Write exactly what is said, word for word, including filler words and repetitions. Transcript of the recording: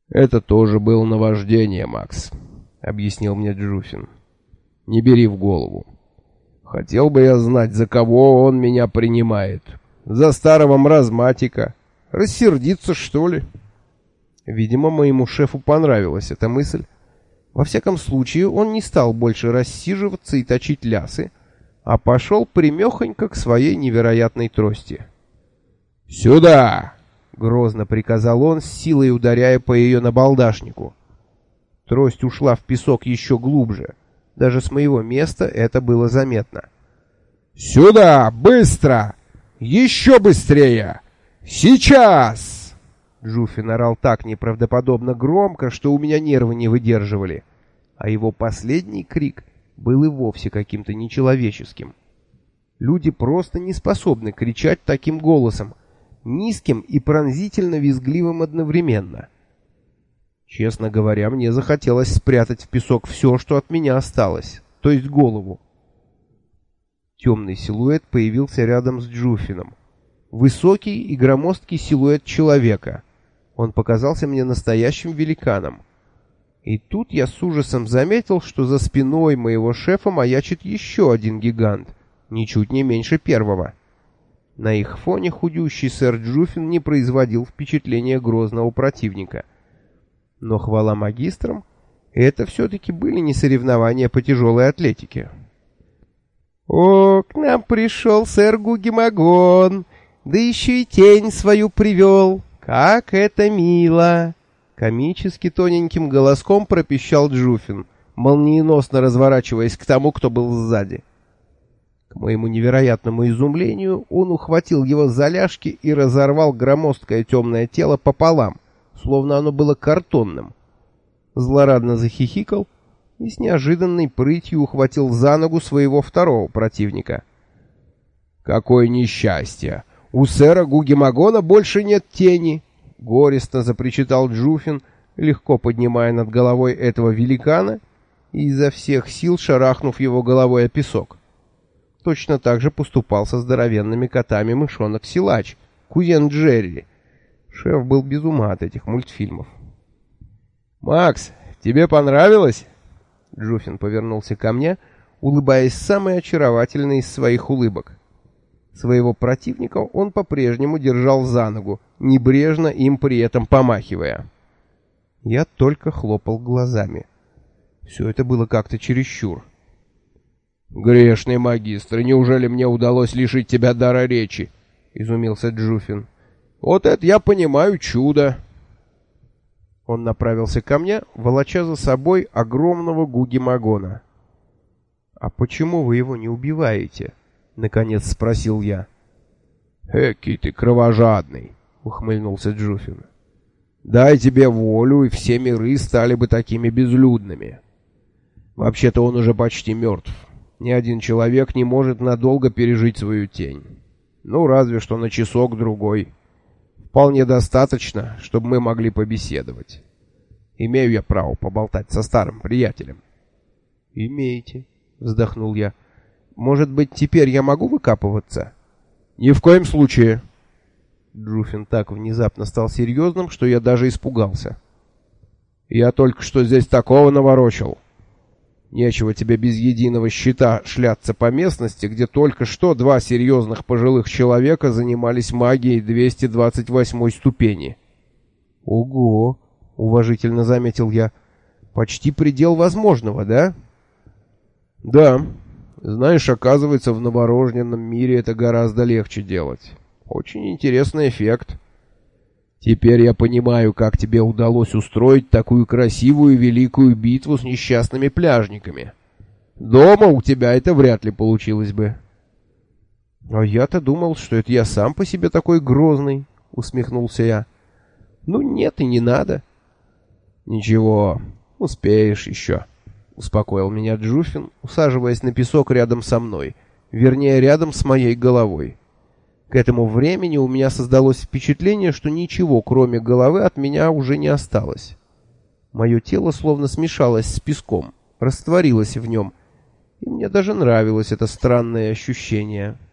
«Это тоже было наваждение, Макс», — объяснил мне Джуфин. «Не бери в голову. Хотел бы я знать, за кого он меня принимает. За старого маразматика. Рассердиться, что ли?» Видимо, моему шефу понравилась эта мысль. Во всяком случае, он не стал больше рассиживаться и точить лясы, а пошел прямехонько к своей невероятной трости. «Сюда!» — грозно приказал он, с силой ударяя по ее набалдашнику. Трость ушла в песок еще глубже. Даже с моего места это было заметно. «Сюда! Быстро! Еще быстрее! Сейчас!» Джуфин орал так неправдоподобно громко, что у меня нервы не выдерживали. А его последний крик был и вовсе каким-то нечеловеческим. Люди просто не способны кричать таким голосом, низким и пронзительно-визгливым одновременно. Честно говоря, мне захотелось спрятать в песок все, что от меня осталось, то есть голову. Темный силуэт появился рядом с Джуфином. Высокий и громоздкий силуэт человека. Он показался мне настоящим великаном. И тут я с ужасом заметил, что за спиной моего шефа маячит еще один гигант, ничуть не меньше первого. На их фоне худющий сэр Джуфин не производил впечатления грозного противника. Но хвала магистрам, это все-таки были не соревнования по тяжелой атлетике. «О, к нам пришел сэр Гугемагон, да еще и тень свою привел. Как это мило!» Комически тоненьким голоском пропищал Джуфин, молниеносно разворачиваясь к тому, кто был сзади. К моему невероятному изумлению, он ухватил его за ляжки и разорвал громоздкое темное тело пополам, словно оно было картонным. Злорадно захихикал и с неожиданной прытью ухватил за ногу своего второго противника. «Какое несчастье! У сэра Гугемагона больше нет тени!» — горестно запричитал Джуфин, легко поднимая над головой этого великана и изо всех сил шарахнув его головой о песок. Точно так же поступал со здоровенными котами мышонок-силач, кузен Джерри. Шеф был без ума от этих мультфильмов. «Макс, тебе понравилось?» Джуфин повернулся ко мне, улыбаясь самой очаровательной из своих улыбок. Своего противника он по-прежнему держал за ногу, небрежно им при этом помахивая. Я только хлопал глазами. Все это было как-то чересчур. «Грешный магистр, неужели мне удалось лишить тебя дара речи?» — изумился Джуфин. «Вот это я понимаю чудо!» Он направился ко мне, волоча за собой огромного Гугемагона. «А почему вы его не убиваете?» — наконец спросил я. «Экий ты кровожадный!» — ухмыльнулся Джуфин. «Дай тебе волю, и все миры стали бы такими безлюдными. Вообще-то он уже почти мертв. Ни один человек не может надолго пережить свою тень. Ну, разве что на часок-другой. Вполне достаточно, чтобы мы могли побеседовать. Имею я право поболтать со старым приятелем?» «Имеете», — вздохнул я. «Может быть, теперь я могу выкапываться?» «Ни в коем случае!» Джуфин так внезапно стал серьезным, что я даже испугался. «Я только что здесь такого наворочил. Нечего тебе без единого щита шляться по местности, где только что два серьезных пожилых человека занимались магией двести двадцать восьмой ступени». «Ого!» — уважительно заметил я. «Почти предел возможного, да?» «Да. Знаешь, оказывается, в новорожденном мире это гораздо легче делать. Очень интересный эффект. Теперь я понимаю, как тебе удалось устроить такую красивую великую битву с несчастными пляжниками. Дома у тебя это вряд ли получилось бы». «А я-то думал, что это я сам по себе такой грозный», — усмехнулся я. «Ну нет и не надо». «Ничего, успеешь еще», — успокоил меня Джуфин, усаживаясь на песок рядом со мной, вернее, рядом с моей головой. К этому времени у меня создалось впечатление, что ничего, кроме головы, от меня уже не осталось. Мое тело словно смешалось с песком, растворилось в нем, и мне даже нравилось это странное ощущение.